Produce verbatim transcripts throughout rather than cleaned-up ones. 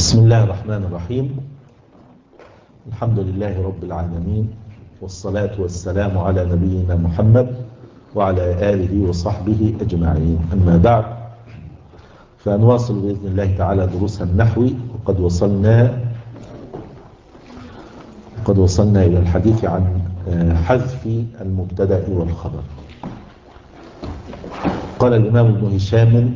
بسم الله الرحمن الرحيم. الحمد لله رب العالمين، والصلاة والسلام على نبينا محمد وعلى آله وصحبه أجمعين. أما بعد، فنواصل بإذن الله تعالى دروس النحو، وقد وصلنا قد وصلنا إلى الحديث عن حذف المبتدأ والخبر. قال الإمام ابن هشام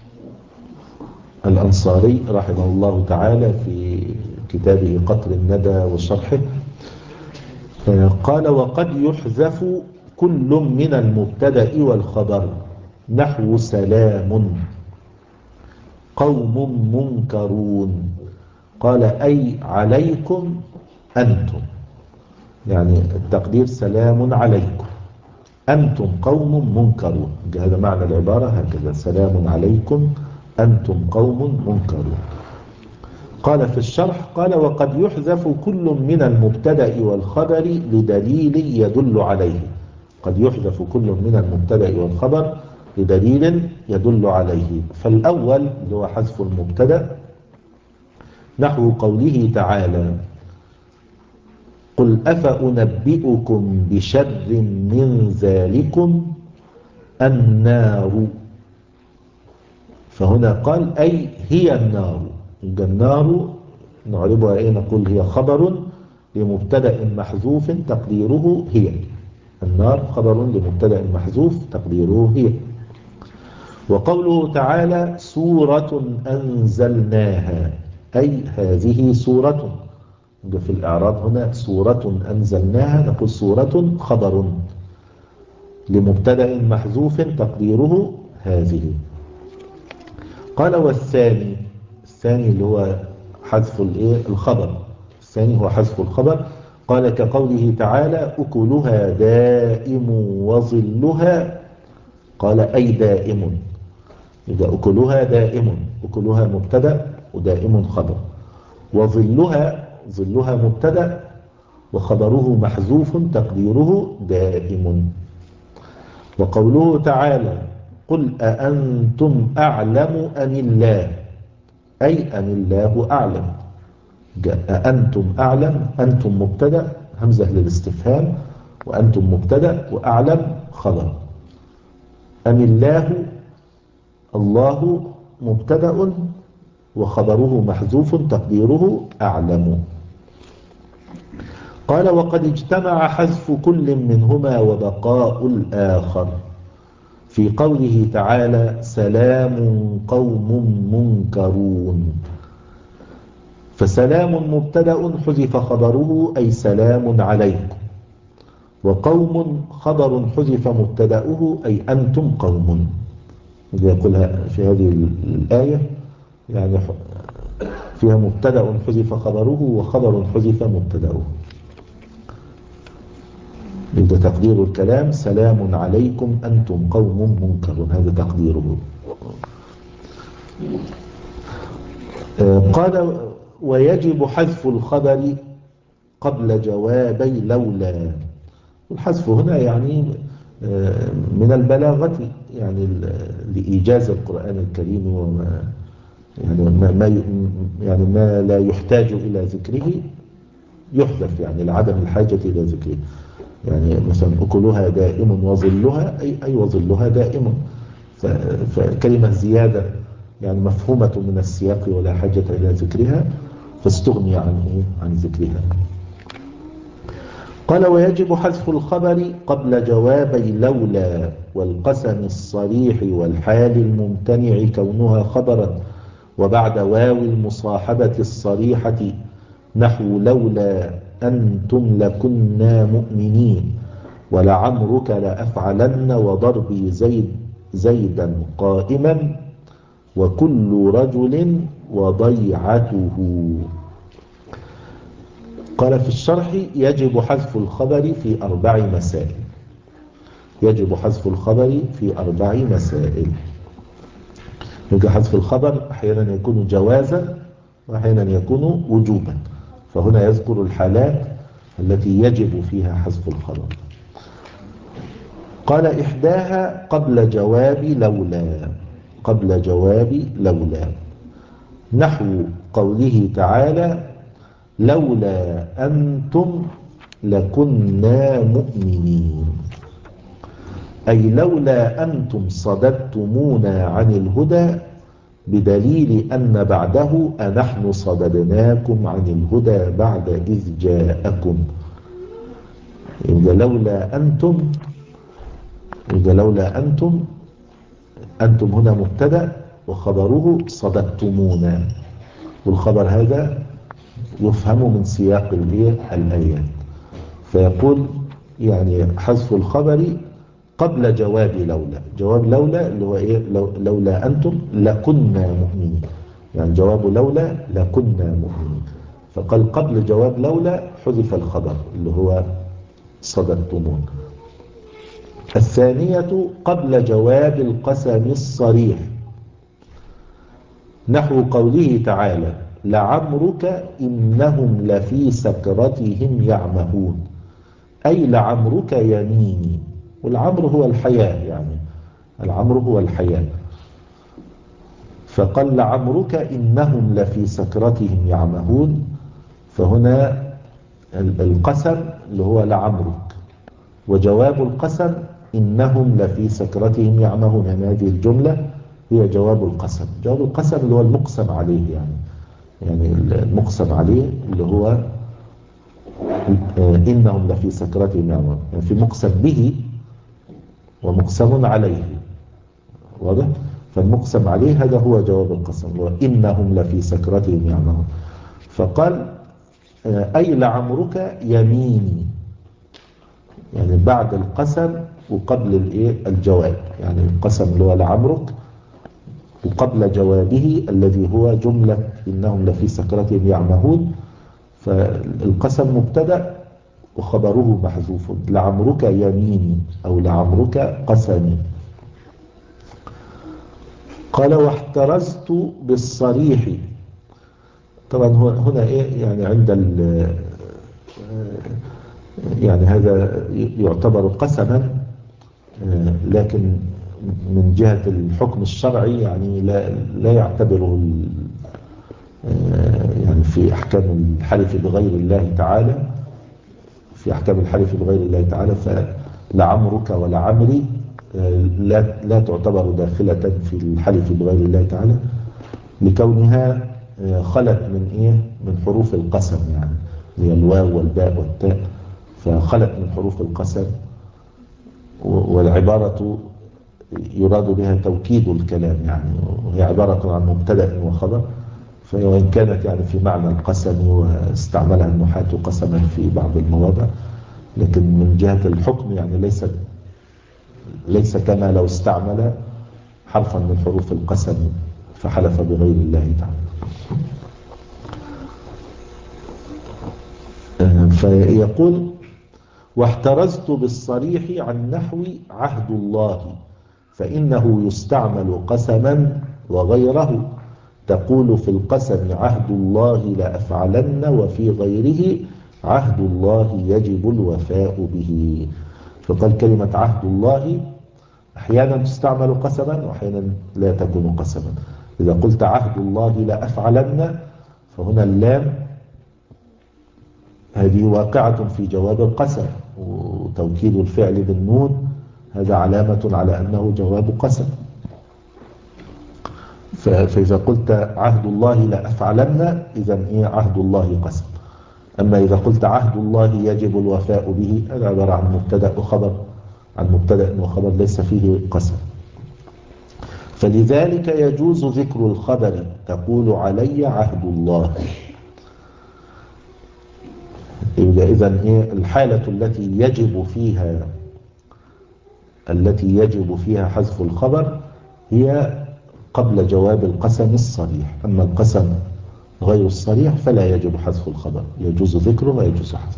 الأنصاري رحمه الله تعالى في كتابه قطر الندى وشرحه، قال: وقد يحذف كل من المبتدأ والخبر نحو سلام قوم منكرون. قال: أي عليكم أنتم، يعني التقدير سلام عليكم أنتم قوم منكرون. هذا معنى العبارة هكذا: سلام عليكم أنتم قوم منكرون. قال في الشرح: قال: وقد يحذف كل من المبتدأ والخبر لدليل يدل عليه. قد يحذف كل من المبتدأ والخبر لدليل يدل عليه. فالأول اللي هو حذف المبتدأ نحو قوله تعالى: قل أفأنبئكم بشر من ذلكم النار. فهنا قال أي هي النار. النار نعربها ايه؟ نقول هي خبر لمبتدأ محذوف تقديره هي. النار خبر لمبتدأ محذوف تقديره هي. وقوله تعالى: سورة أنزلناها، أي هذه سورة. في الإعراب هنا سورة أنزلناها، نقول سورة خبر لمبتدأ محذوف تقديره هذه. قال: والثاني الثاني اللي هو حذف الايه الخبر الثاني هو حذف الخبر. قال: كقوله تعالى: أكلها دائم وظلها. قال: أي دائم. إذا أكلها دائم، أكلها مبتدأ ودائم خبر، وظلها ظلها مبتدأ وخبره محذوف تقديره دائم. وقوله تعالى: قل أأنتم أعلم أم الله، أي أم الله أعلم. أأنتم أعلم، أنتم مبتدأ همزة للاستفهام، وأنتم مبتدأ وأعلم خبر. أم الله، الله مبتدأ وخبره محذوف تقديره أعلم. قال: وقد اجتمع حذف كل منهما وبقاء الآخر في قوله تعالى: سلام قوم منكرون. فسلام مبتدأ حذف خبره أي سلام عليكم، وقوم خبر حذف مبتدأه أي أنتم قوم. يقولها في هذه الآية، يعني فيها مبتدأ حذف خبره وخبر حذف مبتدأه. يبقى تقدير الكلام: سلام عليكم أنتم قوم منكرون، هذا تقديره. قال: ويجب حذف الخبر قبل جوابي لولا. والحذف هنا يعني من البلاغة، يعني لإيجاز القرآن الكريم، وما يعني ما يعني ما لا يحتاج إلى ذكره يحذف، يعني لعدم الحاجة إلى ذكره. يعني مثلا أكلها دائم وظلها، أي أي وظلها دائم. فكلمة زيادة يعني مفهومة من السياق ولا حاجة إلى ذكرها، فاستغني عن إيه؟ عن ذكرها. قال: ويجب حذف الخبر قبل جوابي لولا والقسم الصريح والحال الممتنع كونها خبرا، وبعد واو المصاحبة الصريحة نحو لولا أنتم لكنا مؤمنين، ولعمرك لأفعلن وضربي زيد زيدا قائما وكل رجل وضيعته. قال في الشرح: يجب حذف الخبر في أربع مسائل. يجب حذف الخبر في أربع مسائل. يجب حذف الخبر أحيانا يكون جوازا وأحيانا يكون وجوبا، فهنا يذكر الحالات التي يجب فيها حذف الخبر. قال: إحداها قبل جواب لولا. قبل جواب لولا نحو قوله تعالى لولا أنتم لكنا مؤمنين، أي لولا أنتم صددتمونا عن الهدى، بدليل أن بعده أنحن صددناكم عن الهدى بعد إذ جاءكم. إذا لولا أنتم إذا لولا أنتم أنتم هنا مبتدأ وخبره صددتمونا، والخبر هذا يفهم من سياق الآيات، فيقول يعني حذف الخبر قبل جواب لولا. جواب لولا اللي هو إيه؟ لو لولا أنتم لكنا مؤمنين، يعني جواب لولا لكنا مؤمنين، فقال قبل جواب لولا حذف الخبر اللي هو صددتمون. الثانية قبل جواب القسم الصريح، نحو قوله تعالى لعمرك إنهم لفي سكرتهم يعمهون، أي لعمرك يميني، والعمر هو الحياة، يعني العمر هو الحياة، فقال لعمرك إنهم لفي سكرتهم يعمهون، فهنا القسم اللي هو لعمرك، وجواب القسم إنهم لفي سكرتهم يعمهون، يعني هذه الجملة هي جواب القسم. جواب القسم اللي هو المقسم عليه، يعني يعني المقسم عليه اللي هو إنهم لفي سكرتهم يعمهون، يعني في مقسم به ومقسم عليه، واضح؟ فالمقسم عليه هذا هو جواب القسم اللي هو إنهم لفي سكرتهم يعمهون، فقال أي لعمرك يميني، يعني بعد القسم وقبل الايه الجواب، يعني القسم اللي هو لعمرك وقبل جوابه الذي هو جملة إنهم لفي سكرتهم يعمهون، فالقسم مبتدأ وخبره محذوف، لعمرك يميني أو لعمرك قسمي. قال واحترزت بالصريح، طبعا هنا ايه يعني عند ال يعني هذا يعتبر قسما، لكن من جهة الحكم الشرعي يعني لا لا يعتبره يعني في أحكام الحلف بغير الله تعالى، في أحكام الحلف بغير الله تعالى فلعمرك ولعمري لا لا تعتبر داخلة في الحلف بغير الله تعالى، لكونها خلت من ايه من حروف القسم، يعني هي الواو والباء والتاء، فخلت من حروف القسم، والعبارة يراد بها توكيد الكلام، يعني وهي عبارة عن مبتدأ وخبر، وإن كانت يعني في معنى القسم واستعملها النحاة قسما في بعض المواضع، لكن من جهة الحكم يعني ليس ليس كما لو استعمل حرفا من حروف القسم فحلف بغير الله تعالى. فيقول واحترزت بالصريح عن نحو عهد الله، فإنه يستعمل قسما وغيره، تقول في القسم عهد الله لأفعلن، وفي غيره عهد الله يجب الوفاء به. فقال كلمة عهد الله أحيانا تستعمل قسما وأحيانا لا تكون قسما. إذا قلت عهد الله لأفعلن فهنا اللام هذه واقعة في جواب القسم، وتوكيد الفعل بالنون هذا علامة على أنه جواب قسم. فإذا قلت عهد الله لأفعلن إذن إيه عهد الله قسم. أما إذا قلت عهد الله يجب الوفاء به هذا عبارة عن مبتدأ وخبر، عن مبتدأ وخبر ليس فيه قسم. فلذلك يجوز ذكر الخبر، تقول علي عهد الله. إذن إيه الحالة التي يجب فيها التي يجب فيها حذف الخبر هي قبل جواب القسم الصريح، أما القسم غير الصريح فلا يجب حذف الخبر، يجوز ذكره ويجوز حذفه.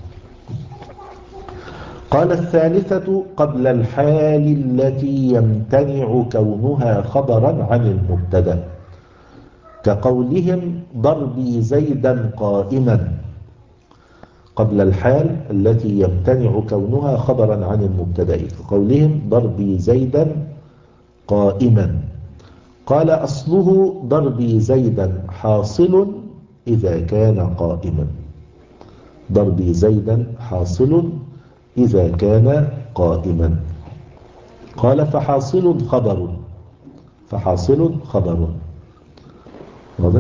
قال الثالثة قبل الحال التي يمتنع كونها خبرا عن المبتدأ، كقولهم ضربي زيدا قائما، قبل الحال التي يمتنع كونها خبرا عن المبتدأ، كقولهم ضربي زيدا قائما، قال أصله ضربي زيدا حاصل إذا كان قائما. ضربي زيدا حاصل إذا كان قائما. قال فحاصل خبر. فحاصل خبر. واضح؟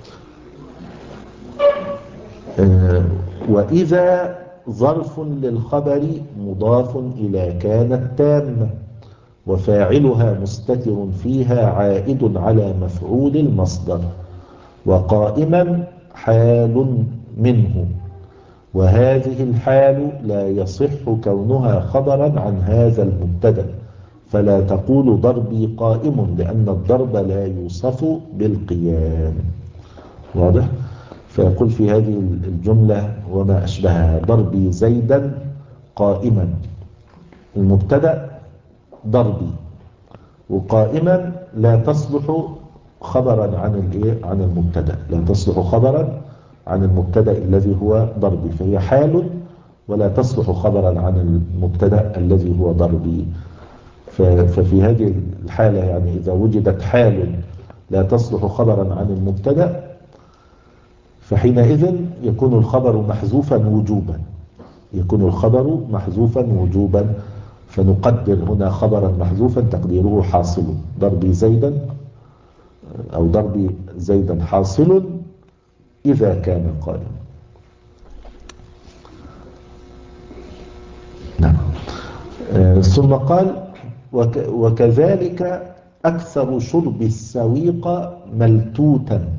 آه وإذا ظرف للخبر مضاف إلى كانت تامة وفاعلها مستتر فيها عائد على مفعول المصدر، وقائما حال منه، وهذه الحال لا يصح كونها خبرا عن هذا المبتدأ، فلا تقول ضربي قائم لأن الضرب لا يوصف بالقيام. واضح؟ فيقول في هذه الجملة وما أشبهها: ضربي زيدا قائما، المبتدأ ضربي، وقائما لا تصلح خبرا عن الايه عن المبتدا، لا تصلح خبرا عن المبتدا الذي هو ضربي، فهي حال ولا تصلح خبرا عن المبتدا الذي هو ضربي. ففي هذه الحالة يعني إذا وجدت حال لا تصلح خبرا عن المبتدا فحينئذ يكون الخبر محذوفا وجوبا، يكون الخبر محذوفا وجوبا. فنقدر هنا خبرا محذوفا تقديره حاصل، ضربي زيدا أو ضربي زيدا حاصل إذا كان قائما. نعم. آه ثم قال وك وكذلك أكثر شرب السويق ملتوتا،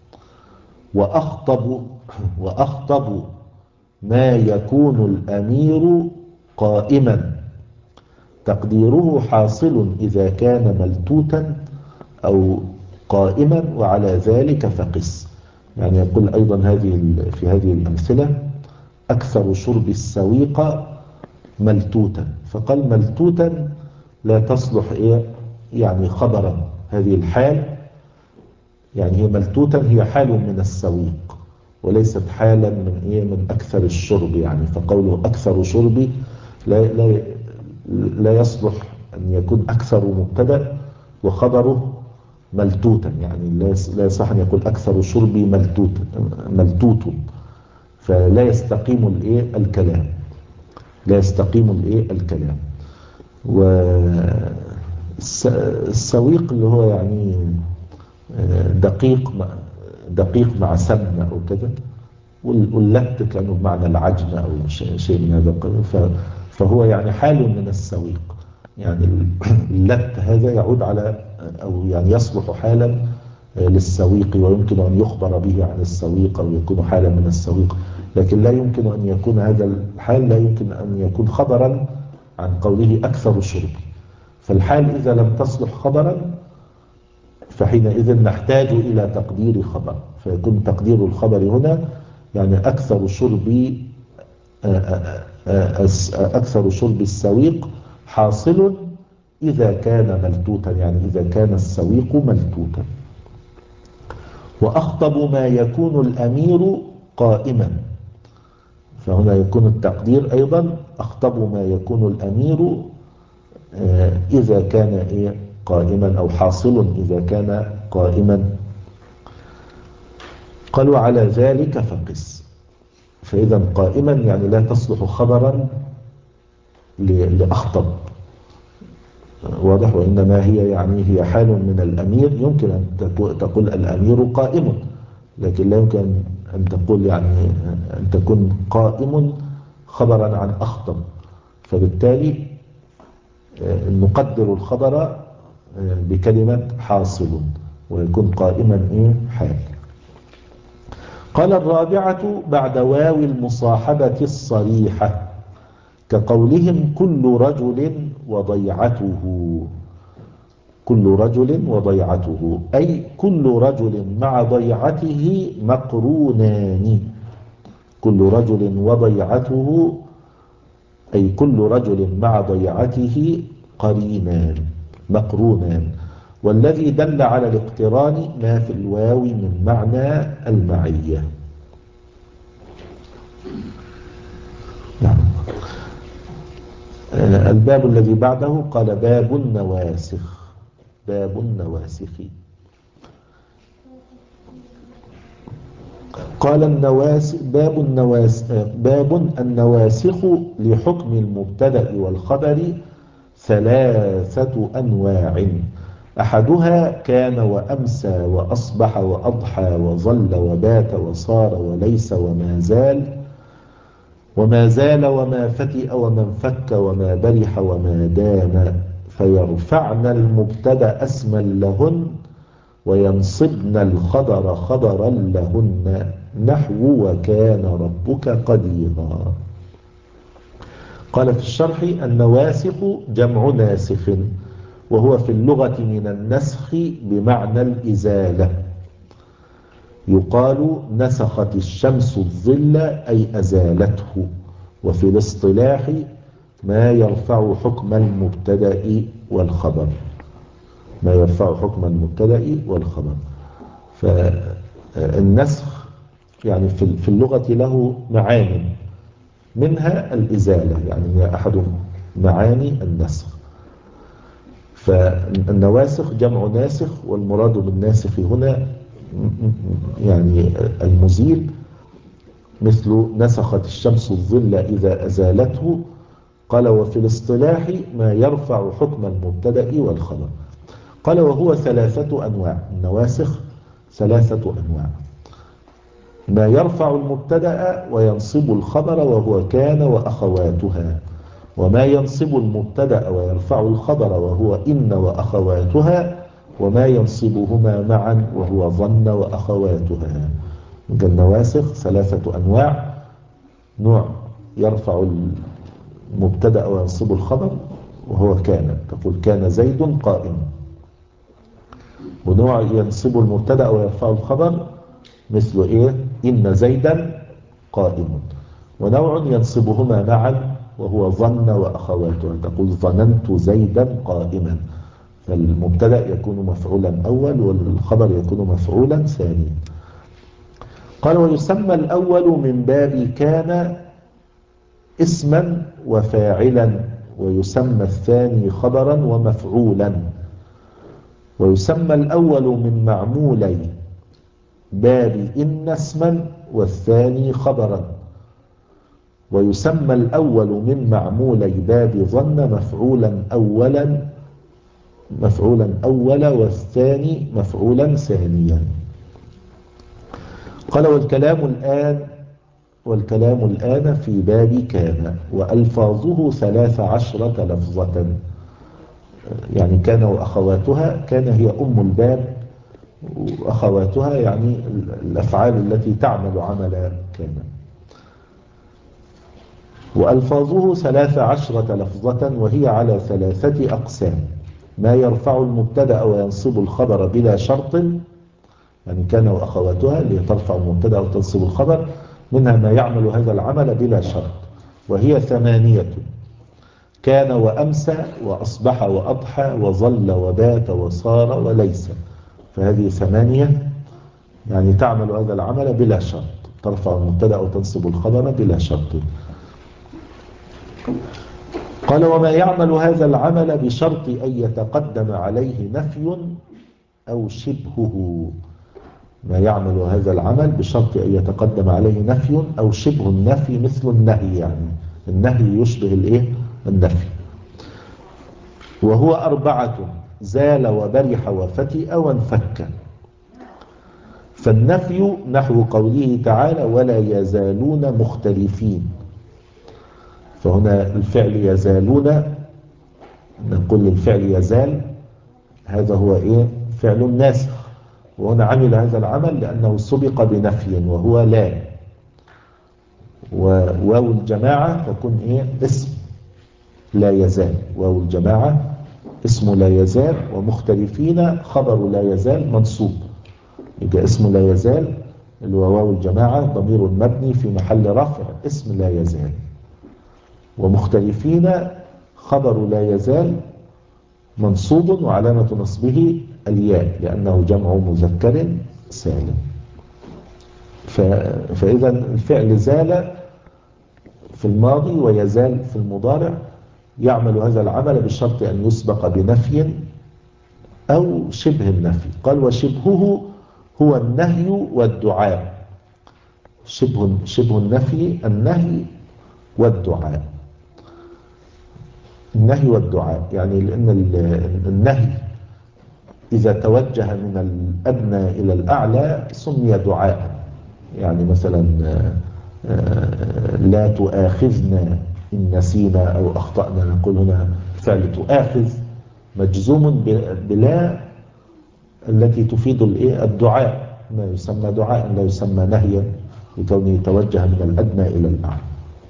وأخطب وأخطب ما يكون الأمير قائما، تقديره حاصل إذا كان ملتوتا أو قائما، وعلى ذلك فقس. يعني يقول أيضا هذه في هذه الأمثلة أكثر شرب السويق ملتوتا، فقال ملتوتا لا تصلح إيه يعني خبرا، هذه الحال يعني هي ملتوتا هي حال من السويق وليست حالا من إيه من أكثر الشرب، يعني فقوله أكثر شربي لا, لا, لا يصلح أن يكون أكثر مبتدأ وخبره ملتوتا، يعني لا يصح أن يقول أكثر شربي ملتوت ملتوت، فلا يستقيم الإيه الكلام، لا يستقيم الإيه الكلام. والسويق اللي هو يعني دقيق دقيق مع سمنة أو كذا، واللت كانوا بمعنى العجن أو شيء من هذا، فهو يعني حال من السويق، يعني اللت هذا يعود على أو يعني يصلح حالا للسويق، ويمكن أن يخبر به عن السويق أو يكون حالا من السويق، لكن لا يمكن أن يكون هذا الحال لا يمكن أن يكون خبرا عن قوله أكثر شرب. فالحال إذا لم تصلح خبرا فحينئذ نحتاج إلى تقدير خبر، فيكون تقدير الخبر هنا يعني أكثر شرب أكثر شرب السويق حاصل إذا كان ملتوتا، يعني إذا كان السويق ملتوتا. وأخطب ما يكون الأمير قائما، فهنا يكون التقدير أيضا أخطب ما يكون الأمير إذا كان إيه قائما أو حاصل إذا كان قائما. قالوا على ذلك فقس، فإذا قائما يعني لا تصلح خبرا لأخطب، واضح، وإنما هي يعني هي حال من الأمير، يمكن أن تقول الأمير قائم، لكن لا يمكن أن تقول يعني أن تكون قائم خبرا عن أخطب، فبالتالي نقدر الخبر بكلمة حاصل ويكون قائما إيه حال. قال الرابعة بعد واو المصاحبة الصريحة كقولهم كل رجل وضيعته، كل رجل وضيعته أي كل رجل مع ضيعته مقرونان، كل رجل وضيعته أي كل رجل مع ضيعته قرينان مقرونان، والذي دل على الاقتران ما في الواو من معنى المعية. نعم. الباب الذي بعده قال باب النواسخ. باب النواسخ. قال النواس باب النواس باب النواسخ لحكم المبتدأ والخبر ثلاثة أنواع، أحدها كان وأمسى وأصبح وأضحى وظل وبات وصار وليس وما زال وما زال وما فتئ وما انفك وما برح وما دام، فيرفعن المبتدأ اسما لهن وينصبن الخبر خبرا لهن، نحو وكان ربك قديرا. قال في الشرح: النواسخ جمع ناسخ، وهو في اللغة من النسخ بمعنى الإزالة. يقال نسخت الشمس الظل أي أزالته. وفي الاصطلاح ما يرفع حكم المبتدأ والخبر، ما يرفع حكم المبتدأ والخبر. فالنسخ يعني في اللغة له معاني، منها الإزالة، يعني هي أحد معاني النسخ. فالنواسخ جمع ناسخ، والمراد بالناسخ هنا يعني المزيل، مثل نسخت الشمس الظل إذا أزالته. قال: وفي الاصطلاح ما يرفع حكم المبتدأ والخبر. قال: وهو ثلاثة أنواع. النواسخ ثلاثة أنواع: ما يرفع المبتدأ وينصب الخبر وهو كان وأخواتها، وما ينصب المبتدأ ويرفع الخبر وهو إن وأخواتها، وما ينصبهما معا وهو ظن وأخواتها. النواسخ ثلاثة أنواع: نوع يرفع المبتدأ وينصب الخبر وهو كان، تقول كان زيد قائم. ونوع ينصب المبتدأ ويرفع الخبر مثل إيه؟ إن زيدا قائم. ونوع ينصبهما معا وهو ظن وأخواتها، تقول ظننت زيدا قائما. فالمبتدأ يكون مفعولا أول والخبر يكون مفعولا ثاني. قال: ويسمى الأول من باب كان اسما وفاعلا، ويسمى الثاني خبرا ومفعولا. ويسمى الأول من معمولي باب إن اسما والثاني خبرا. ويسمى الأول من معمولي باب ظن مفعولا أولا مفعولا أولا والثاني مفعولا ثانيا. قال: والكلام الآن والكلام الآن في باب كان، وألفاظه ثلاث عشرة لفظة. يعني كان وأخواتها، كان هي أم الباب، وأخواتها يعني الأفعال التي تعمل عمل كان. وألفاظه ثلاث عشرة لفظة، وهي على ثلاثة أقسام: ما يرفع المبتدأ وينصب الخبر بلا شرط، يعني كان وأخواتها اللي ترفع المبتدأ وتنصب الخبر، منها ما يعمل هذا العمل بلا شرط، وهي ثمانية: كان وأمسى وأصبح وأضحى وظل وبات وصار وليس. فهذه ثمانية يعني تعمل هذا العمل بلا شرط، ترفع المبتدأ وتنصب الخبر بلا شرط. قال: وما يعمل هذا العمل بشرط أن يتقدم عليه نفي أو شبهه. ما يعمل هذا العمل بشرط أن يتقدم عليه نفي أو شبه النفي، مثل النهي، يعني النهي يشبه الإيه؟ النفي. وهو أربعة: زال وبرح وفتئ وانفك. فالنفي نحو قوله تعالى: ولا يزالون مختلفين. فهنا الفعل يزالون، نقول الفعل يزال هذا هو إيه؟ فعل ناسخ، وهنا عمل هذا العمل لأنه سبق بنفي وهو لا. وواو الجماعة تكون إيه؟ اسم لا يزال. واو الجماعة اسم لا يزال، ومختلفين خبر لا يزال منصوب، يبقى اسم لا يزال اللي هو واو الجماعة ضمير مبني في محل رفع اسم لا يزال، ومختلفين خبر لا يزال منصوب وعلامة نصبه الياء لأنه جمع مذكر سالم. فإذا الفعل زال في الماضي ويزال في المضارع، يعمل هذا العمل بشرط أن يسبق بنفي أو شبه النفي. قال وشبهه هو النهي والدعاء. شبه شبه النفي النهي والدعاء. النهي والدعاء يعني لأن النهي إذا توجه من الأدنى إلى الأعلى سمي دعاء. يعني مثلا لا تؤاخذنا إن نسينا أو أخطأنا، نقول هنا فعل تؤاخذ مجزوم بلا التي تفيد الدعاء، ما يسمى دعاء لا يسمى نهيا لكونه يتوجه من الأدنى إلى الأعلى.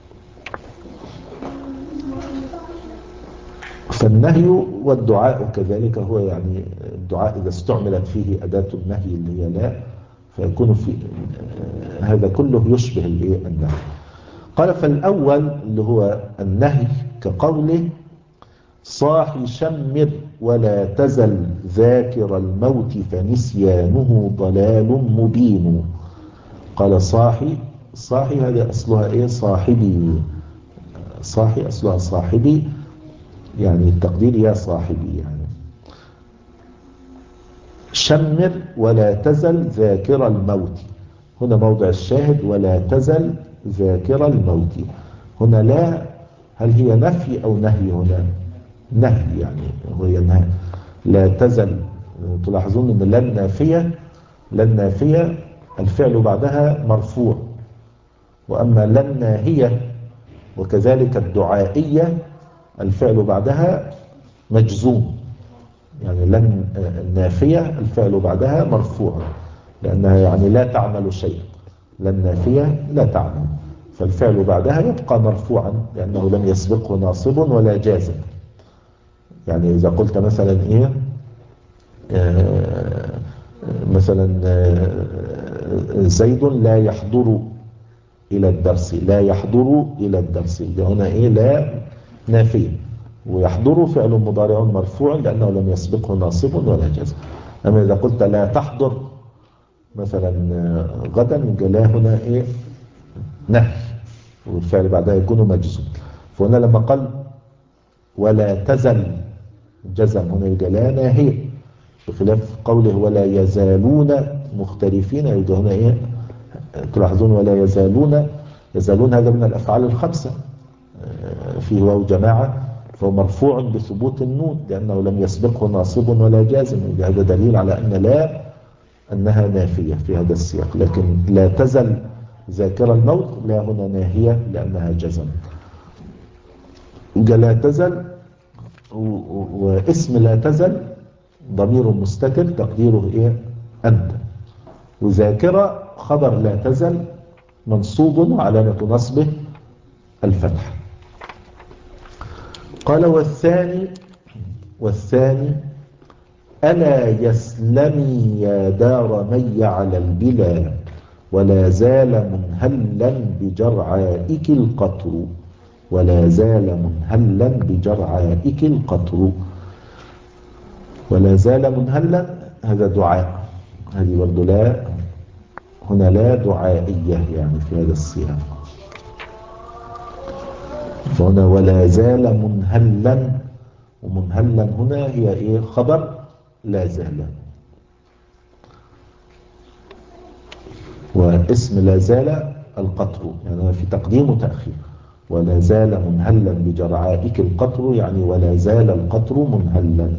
فالنهي والدعاء كذلك هو يعني الدعاء إذا استعملت فيه أداة النهي اللي هي لا، فيكون في هذا كله يشبه النهي. قال فالأول اللي هو النهي كقوله صاح شمر ولا تزل ذاكر الموت فنسيانه ضلال مبين. قال صاحي، صاحي هذا أصلها إيه؟ صاحبي. صاحي أصلها صاحبي، يعني التقدير يا صاحبي. يعني شمر ولا تزل ذاكر الموت، هنا موضع الشاهد ولا تزل ذاكر الموت. هنا لا، هل هي نفي أو نهي؟ هنا نهي، يعني هي نهي. لا تزل، تلاحظون أن لن نافية، لن نافية الفعل بعدها مرفوع، وأما لن ناهية وكذلك الدعائية الفعل بعدها مجزوم. يعني لن النافية الفعل بعدها مرفوع لأنها يعني لا تعمل شيء، لن نافية لا تعمل، فالفعل بعدها يبقى مرفوعا لأنه لم يسبقه ناصب ولا جازم. يعني إذا قلت مثلا إيه آه مثلا آه زيد لا يحضر إلى الدرس، لا يحضر إلى الدرس، هنا إيه؟ لا نافية، ويحضر فعل مضارع مرفوع لأنه لم يسبقه ناصب ولا جزم. أما إذا قلت لا تحضر مثلا غدا، لا هنا إيه؟ نهي، والفعل بعدها يكون مجزوم. فهنا لما قال ولا تزل جزم، هنا يبقى لا ناهية، بخلاف قوله ولا يزالون مختلفين، يبقى هنا إيه؟ تلاحظون ولا يزالون، يزالون هذا من الأفعال الخمسة فيه واو جماعة، فهو مرفوع بثبوت النون لأنه لم يسبقه ناصب ولا جازم. هذا دليل على أن لا أنها نافية في هذا السياق. لكن لا تزل ذاكر الموت لا هنا ناهية لأنها جزم. لا تزل، واسم لا تزل ضمير مستتر تقديره إيه؟ أنت. وذاكرة خبر لا تزل منصوب وعلامة نصبه الفتح. قال والثاني، والثاني ألا يسلمي يا دار مي على البلا ولا زال منهلا بجرعائك القطر، ولا زال منهلا بجرعائك القطر. ولا زال منهلا هذا دعاء، هذه برضو لا، هنا لا دعائية يعني في هذا السياق. فهنا ولا زال منهلا، ومنهلا هنا هي ايه؟ خبر لا زال، واسم لا زال القطر، يعني في تقديم وتأخير. ولا زال منهلا بجرعائك القطر، يعني ولا زال القطر منهلا،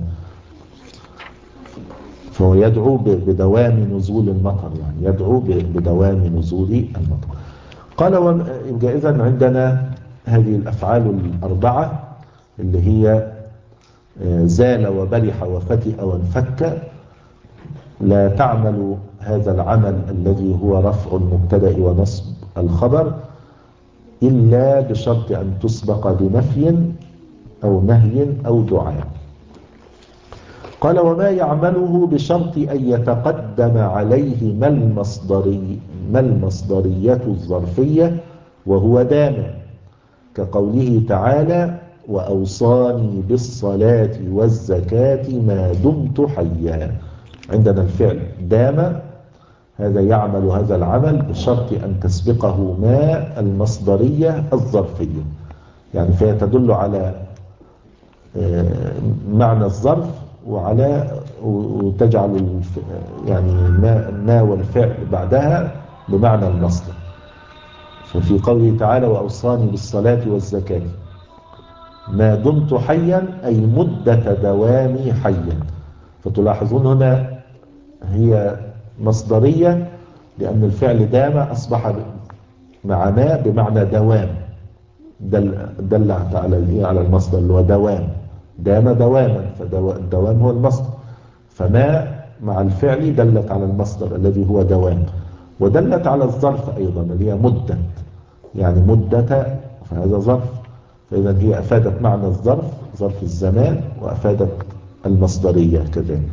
فهو يدعو بدوام نزول المطر، يعني يدعو بدوام نزول المطر. قال يبقى إذن عندنا هذه الأفعال الأربعة اللي هي زال وبرح وفتئ وانفك، لا تعمل هذا العمل الذي هو رفع المبتدأ ونصب الخبر إلا بشرط أن تسبق بنفي أو نهي أو دعاء. قال وما يعمله بشرط أن يتقدم عليه ما المصدري ما المصدرية الظرفية وهو دام، كقوله تعالى وأوصاني بالصلاة والزكاة ما دمت حيا. عندنا الفعل دام، هذا يعمل هذا العمل بشرط أن تسبقه ما المصدرية الظرفية، يعني فهي تدل على معنى الظرف وعلى وتجعل الف... يعني ما... ما والفعل بعدها بمعنى المصدر. ففي قوله تعالى وأوصاني بالصلاة والزكاة ما دمت حيا أي مدة دوامي حيا. فتلاحظون هنا هي مصدرية لأن الفعل دام أصبح مع ما بمعنى دوام، دل دلت على على المصدر اللي هو دوام، دام دواما، فالدوام هو المصدر. فما مع الفعل دلت على المصدر الذي هو دوام، ودلت على الظرف أيضا اللي هي مدة، يعني مدة، فهذا ظرف. فإذا هي أفادت معنى الظرف، ظرف الزمان، وأفادت المصدرية كذلك.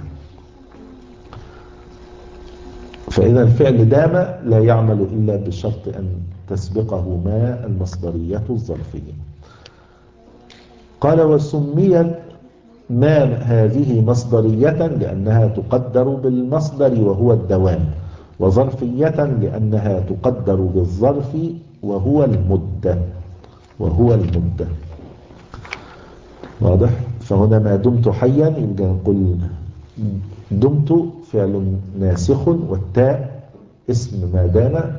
فإذا الفعل دام لا يعمل إلا بشرط أن تسبقه ما المصدرية الظرفية. قال وسميت ما هذه مصدرية لأنها تقدر بالمصدر وهو الدوام، وظرفية لأنها تقدر بالظرف وهو المدة وهو المدة. واضح؟ فهنا ما دمت حيا يبقى نقول دمت فعل ناسخ، والتاء اسم ما دام،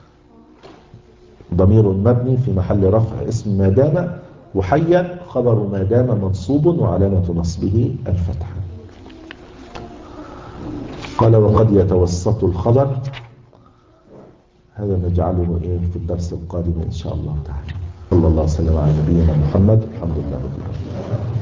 ضمير مبني في محل رفع اسم ما دام، وحيا خبر ما دام منصوب وعلامة نصبه الفتحة. قال وقد يتوسط الخبر. هذا نجعله إيه في الدرس القادم إن شاء الله تعالى. صلى الله وسلم على نبينا محمد. الحمد لله رب العالمين.